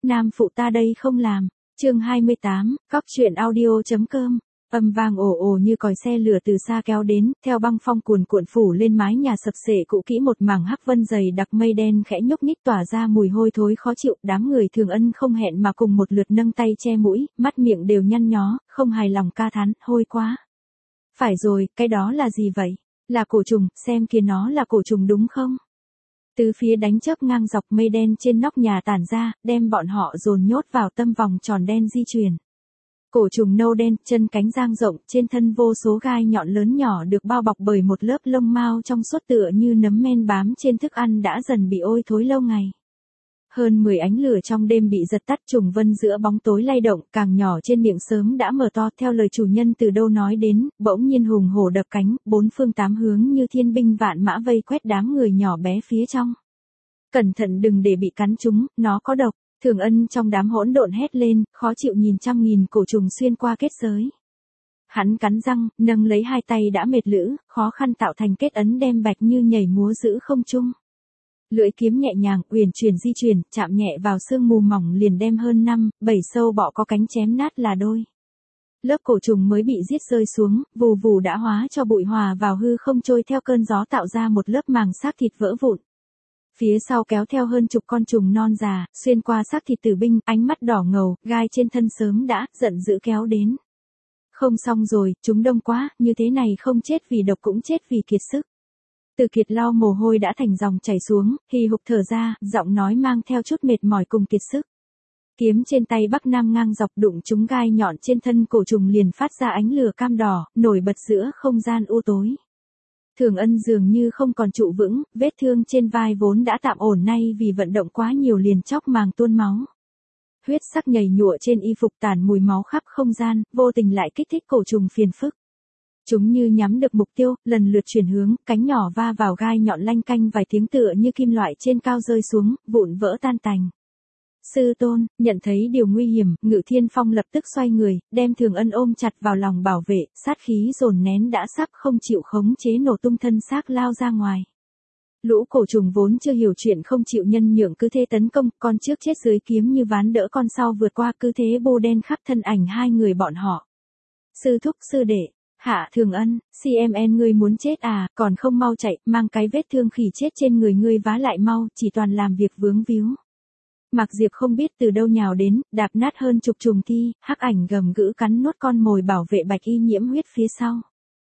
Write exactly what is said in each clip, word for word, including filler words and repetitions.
nam phụ ta đây không làm. Chương hai mươi tám, cóc truyện audio chấm com. Âm vang ồ ồ như còi xe lửa từ xa kéo đến, theo băng phong cuồn cuộn phủ lên mái nhà sập xệ cũ kỹ một mảng hắc vân dày đặc mây đen khẽ nhúc nhích tỏa ra mùi hôi thối khó chịu. Đám người Thường Ân không hẹn mà cùng một lượt nâng tay che mũi, mắt miệng đều nhăn nhó, không hài lòng ca thán, hôi quá. Phải rồi, cái đó là gì vậy? Là cổ trùng, xem kìa nó là cổ trùng đúng không? Từ phía đánh chớp ngang dọc mây đen trên nóc nhà tản ra, đem bọn họ dồn nhốt vào tâm vòng tròn đen di chuyển. Cổ trùng nâu đen, chân cánh dang rộng, trên thân vô số gai nhọn lớn nhỏ được bao bọc bởi một lớp lông mao trong suốt tựa như nấm men bám trên thức ăn đã dần bị ôi thối lâu ngày. Hơn mười ánh lửa trong đêm bị giật tắt, trùng vân giữa bóng tối lay động, càng nhỏ trên miệng sớm đã mở to. Theo lời chủ nhân từ đâu nói đến, bỗng nhiên hùng hổ đập cánh, bốn phương tám hướng như thiên binh vạn mã vây quét đám người nhỏ bé phía trong. Cẩn thận đừng để bị cắn chúng, nó có độc. Thường Ân trong đám hỗn độn hét lên, khó chịu nhìn trăm nghìn cổ trùng xuyên qua kết giới. Hắn cắn răng, nâng lấy hai tay đã mệt lử, khó khăn tạo thành kết ấn đem bạch như nhảy múa giữ không trung. Lưỡi kiếm nhẹ nhàng, uyển chuyển di chuyển, chạm nhẹ vào sương mù mỏng liền đem hơn năm, bảy sâu bọ có cánh chém nát là đôi. Lớp cổ trùng mới bị giết rơi xuống, vù vù đã hóa cho bụi hòa vào hư không trôi theo cơn gió tạo ra một lớp màng xác thịt vỡ vụn. Phía sau kéo theo hơn chục con trùng non già, xuyên qua xác thịt tử binh, ánh mắt đỏ ngầu, gai trên thân sớm đã, giận dữ kéo đến. Không xong rồi, chúng đông quá, như thế này không chết vì độc cũng chết vì kiệt sức. Từ Kiệt lau mồ hôi đã thành dòng chảy xuống, hì hục thở ra, giọng nói mang theo chút mệt mỏi cùng kiệt sức. Kiếm trên tay Bắc Nam ngang dọc đụng trúng gai nhọn trên thân cổ trùng liền phát ra ánh lửa cam đỏ, nổi bật giữa không gian u tối. Thường Ân dường như không còn trụ vững, vết thương trên vai vốn đã tạm ổn nay vì vận động quá nhiều liền chóc màng tuôn máu. Huyết sắc nhầy nhụa trên y phục tản mùi máu khắp không gian, vô tình lại kích thích cổ trùng phiền phức. Chúng như nhắm được mục tiêu, lần lượt chuyển hướng, cánh nhỏ va vào gai nhọn lanh canh vài tiếng tựa như kim loại trên cao rơi xuống, vụn vỡ tan tành. Sư tôn, nhận thấy điều nguy hiểm, Ngự Thiên Phong lập tức xoay người, đem Thường Ân ôm chặt vào lòng bảo vệ, sát khí dồn nén đã sắp không chịu khống chế nổ tung thân xác lao ra ngoài. Lũ cổ trùng vốn chưa hiểu chuyện không chịu nhân nhượng cứ thế tấn công, con trước chết dưới kiếm như ván đỡ con sau vượt qua cứ thế bô đen khắp thân ảnh hai người bọn họ. Sư thúc sư đệ. Hạ Thường Ân, xê em en ngươi muốn chết à, còn không mau chạy, mang cái vết thương khỉ chết trên người ngươi vá lại mau, chỉ toàn làm việc vướng víu. Mạc Diệp không biết từ đâu nhào đến, đạp nát hơn chục trùng thi, hắc ảnh gầm gữ cắn nuốt con mồi bảo vệ bạch y nhiễm huyết phía sau.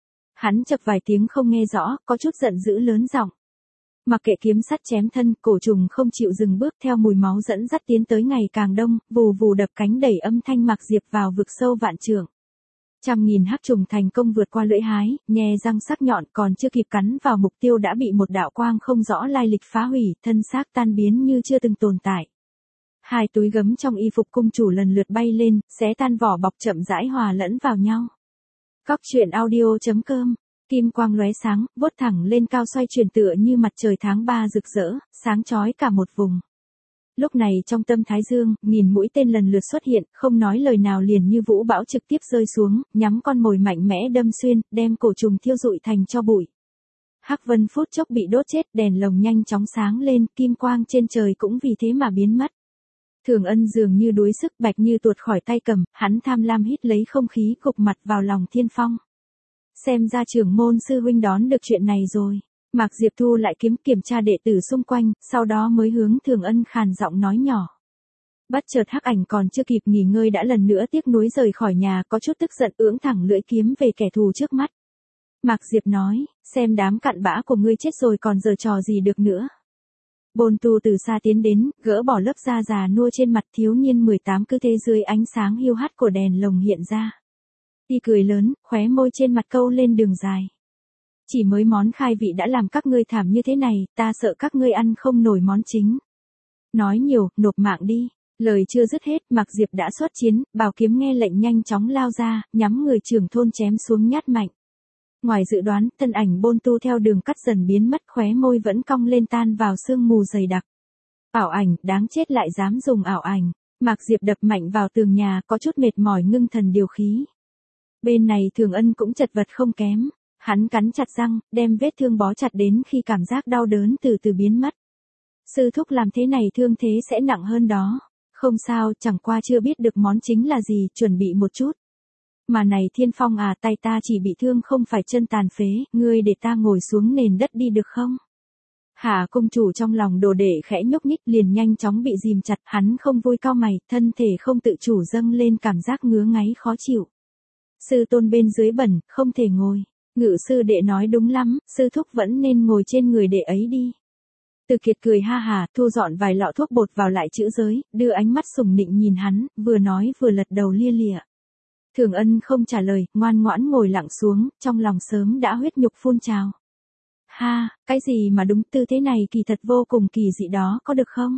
Hắn chập vài tiếng không nghe rõ, có chút giận dữ lớn giọng. Mặc kệ kiếm sắt chém thân, cổ trùng không chịu dừng bước theo mùi máu dẫn dắt tiến tới ngày càng đông, vù vù đập cánh đẩy âm thanh Mạc Diệp vào vực sâu vạn trượng. Trăm nghìn hắc trùng thành công vượt qua lưỡi hái, nhè răng sắc nhọn còn chưa kịp cắn vào mục tiêu đã bị một đạo quang không rõ lai lịch phá hủy, thân xác tan biến như chưa từng tồn tại. Hai túi gấm trong y phục cung chủ lần lượt bay lên, xé tan vỏ bọc chậm rãi hòa lẫn vào nhau. Cóc truyện audio chấm com, kim quang lóe sáng, vút thẳng lên cao xoay chuyển tựa như mặt trời tháng ba rực rỡ, sáng chói cả một vùng. Lúc này trong tâm Thái Dương, nghìn mũi tên lần lượt xuất hiện, không nói lời nào liền như vũ bão trực tiếp rơi xuống, nhắm con mồi mạnh mẽ đâm xuyên, đem cổ trùng thiêu rụi thành tro bụi. Hắc vân phút chốc bị đốt chết, đèn lồng nhanh chóng sáng lên, kim quang trên trời cũng vì thế mà biến mất. Thường Ân dường như đuối sức, bạch như tuột khỏi tay cầm, hắn tham lam hít lấy không khí gục mặt vào lòng Thiên Phong. Xem ra trưởng môn sư huynh đón được chuyện này rồi. Mạc Diệp thu lại kiếm kiểm tra đệ tử xung quanh, sau đó mới hướng Thường Ân khàn giọng nói nhỏ. Bất chợt hắc ảnh còn chưa kịp nghỉ ngơi đã lần nữa tiếc nuối rời khỏi nhà, có chút tức giận ưỡng thẳng lưỡi kiếm về kẻ thù trước mắt. Mạc Diệp nói, xem đám cặn bã của ngươi chết rồi còn giở trò gì được nữa. Bồn tu từ xa tiến đến, gỡ bỏ lớp da già nua trên mặt thiếu niên mười tám cứ thế dưới ánh sáng hiu hắt của đèn lồng hiện ra. Y cười lớn, khóe môi trên mặt câu lên đường dài. Chỉ mới món khai vị đã làm các ngươi thảm như thế này, ta sợ các ngươi ăn không nổi món chính. Nói nhiều, nộp mạng đi. Lời chưa dứt hết, Mạc Diệp đã xuất chiến, bảo kiếm nghe lệnh nhanh chóng lao ra, nhắm người trưởng thôn chém xuống nhát mạnh. Ngoài dự đoán, thân ảnh Bôn Tu theo đường cắt dần biến mất, khóe môi vẫn cong lên tan vào sương mù dày đặc. Ảo ảnh, đáng chết lại dám dùng ảo ảnh. Mạc Diệp đập mạnh vào tường nhà, có chút mệt mỏi ngưng thần điều khí. Bên này Thường Ân cũng chật vật không kém. Hắn cắn chặt răng, đem vết thương bó chặt đến khi cảm giác đau đớn từ từ biến mất. Sư thúc làm thế này thương thế sẽ nặng hơn đó. Không sao, chẳng qua chưa biết được món chính là gì, chuẩn bị một chút. Mà này Thiên Phong à, tay ta chỉ bị thương không phải chân tàn phế, ngươi để ta ngồi xuống nền đất đi được không? Hạ công chủ trong lòng đồ đệ khẽ nhúc nhích liền nhanh chóng bị dìm chặt, hắn không vui cau mày, thân thể không tự chủ dâng lên cảm giác ngứa ngáy khó chịu. Sư tôn bên dưới bẩn, không thể ngồi. Ngự sư đệ nói đúng lắm, sư thúc vẫn nên ngồi trên người đệ ấy đi. Từ Kiệt cười ha hà, thu dọn vài lọ thuốc bột vào lại chữ giới, đưa ánh mắt sùng nịnh nhìn hắn, vừa nói vừa lật đầu lia lịa. Thường Ân không trả lời, ngoan ngoãn ngồi lặng xuống, trong lòng sớm đã huyết nhục phun trào. Ha, cái gì mà đúng tư thế này kỳ thật vô cùng kỳ dị đó, có được không?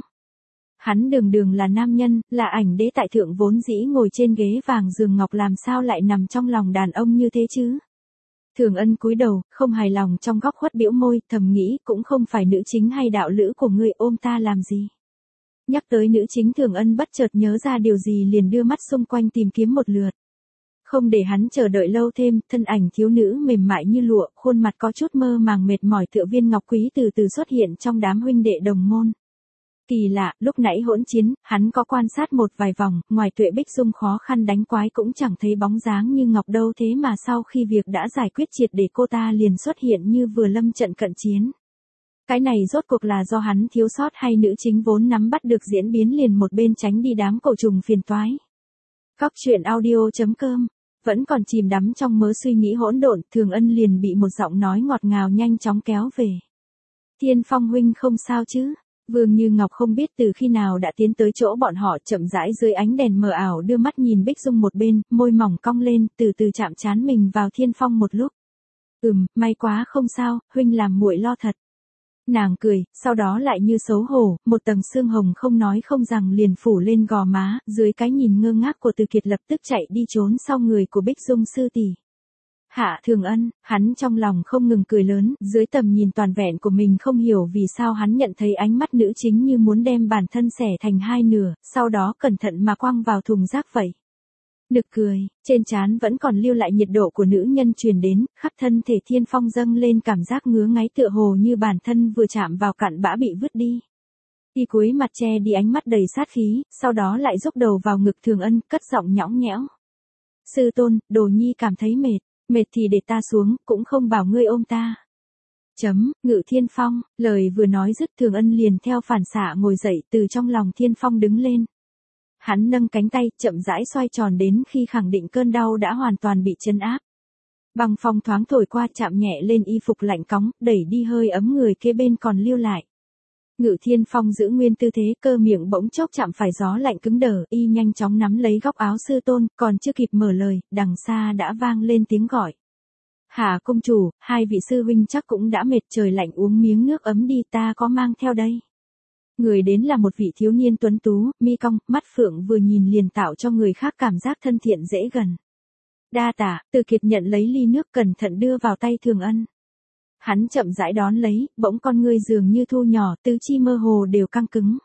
Hắn đường đường là nam nhân, là ảnh đế tại thượng vốn dĩ ngồi trên ghế vàng giường ngọc làm sao lại nằm trong lòng đàn ông như thế chứ? Thường Ân cúi đầu, không hài lòng trong góc khuất bĩu môi, thầm nghĩ cũng không phải nữ chính hay đạo lữ của ngươi ôm ta làm gì. Nhắc tới nữ chính Thường Ân bất chợt nhớ ra điều gì liền đưa mắt xung quanh tìm kiếm một lượt. Không để hắn chờ đợi lâu thêm, thân ảnh thiếu nữ mềm mại như lụa, khuôn mặt có chút mơ màng mệt mỏi tựa viên ngọc quý từ từ xuất hiện trong đám huynh đệ đồng môn. Kỳ lạ, lúc nãy hỗn chiến, hắn có quan sát một vài vòng, ngoài Tuệ Bích Dung khó khăn đánh quái cũng chẳng thấy bóng dáng như ngọc đâu, thế mà sau khi việc đã giải quyết triệt để cô ta liền xuất hiện như vừa lâm trận cận chiến. Cái này rốt cuộc là do hắn thiếu sót hay nữ chính vốn nắm bắt được diễn biến liền một bên tránh đi đám cổ trùng phiền toái. Cóc truyện audio chấm com. Vẫn còn chìm đắm trong mớ suy nghĩ hỗn độn, Thường Ân liền bị một giọng nói ngọt ngào nhanh chóng kéo về. Thiên Phong huynh không sao chứ? Vương Như Ngọc không biết từ khi nào đã tiến tới chỗ bọn họ, chậm rãi dưới ánh đèn mờ ảo đưa mắt nhìn Bích Dung một bên, môi mỏng cong lên, từ từ chạm trán mình vào Thiên Phong một lúc. Ừm, may quá không sao, huynh làm muội lo thật. Nàng cười, sau đó lại như xấu hổ, một tầng sương hồng không nói không rằng liền phủ lên gò má, dưới cái nhìn ngơ ngác của Từ Kiệt lập tức chạy đi trốn sau người của Bích Dung sư tỷ. Hạ Thường Ân, hắn trong lòng không ngừng cười lớn, dưới tầm nhìn toàn vẹn của mình không hiểu vì sao hắn nhận thấy ánh mắt nữ chính như muốn đem bản thân xẻ thành hai nửa, sau đó cẩn thận mà quăng vào thùng rác vậy. Nực cười, trên trán vẫn còn lưu lại nhiệt độ của nữ nhân truyền đến, khắp thân thể Thiên Phong dâng lên cảm giác ngứa ngáy tựa hồ như bản thân vừa chạm vào cặn bã bị vứt đi. Y cúi mặt che đi ánh mắt đầy sát khí, sau đó lại dốc đầu vào ngực Thường Ân, cất giọng nhõng nhẽo. Sư tôn, Đồ Nhi cảm thấy mệt, mệt thì để ta xuống, cũng không bảo ngươi ôm ta. Chấm, Ngự Thiên Phong, lời vừa nói dứt Thường Ân liền theo phản xạ ngồi dậy từ trong lòng Thiên Phong đứng lên. Hắn nâng cánh tay, chậm rãi xoay tròn đến khi khẳng định cơn đau đã hoàn toàn bị trấn áp. Băng phong thoáng thổi qua chạm nhẹ lên y phục lạnh cóng, đẩy đi hơi ấm người kế bên còn lưu lại. Ngự Thiên Phong giữ nguyên tư thế, cơ miệng bỗng chốc chạm phải gió lạnh cứng đờ, y nhanh chóng nắm lấy góc áo sư tôn, còn chưa kịp mở lời, đằng xa đã vang lên tiếng gọi. Hạ công chủ, hai vị sư huynh chắc cũng đã mệt, trời lạnh uống miếng nước ấm đi, ta có mang theo đây. Người đến là một vị thiếu niên tuấn tú, mi cong, mắt phượng vừa nhìn liền tạo cho người khác cảm giác thân thiện dễ gần. Đa tạ, Từ Kiệt nhận lấy ly nước cẩn thận đưa vào tay Thường Ân. Hắn chậm rãi đón lấy, bỗng con ngươi dường như thu nhỏ, tứ chi mơ hồ đều căng cứng.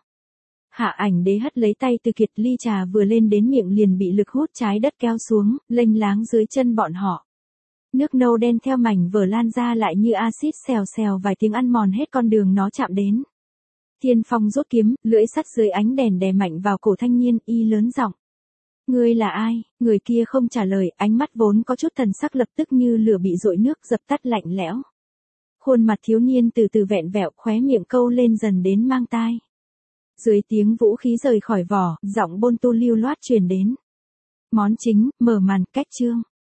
Hạ Ảnh Đế hất lấy tay Từ Kiệt, ly trà vừa lên đến miệng liền bị lực hút trái đất kéo xuống, lênh láng dưới chân bọn họ. Nước nâu đen theo mảnh vở lan ra lại như axit xèo xèo vài tiếng ăn mòn hết con đường nó chạm đến. Thiên Phong rút kiếm, lưỡi sắt dưới ánh đèn đè mạnh vào cổ thanh niên, y lớn giọng. Ngươi là ai? Người kia không trả lời, ánh mắt vốn có chút thần sắc lập tức như lửa bị dội nước dập tắt lạnh lẽo. Khuôn mặt thiếu niên từ từ vẹn vẹo, khóe miệng câu lên dần đến mang tai. Dưới tiếng vũ khí rời khỏi vỏ, giọng Bôn Tu lưu loát truyền đến. Món chính, mở màn, cách chương.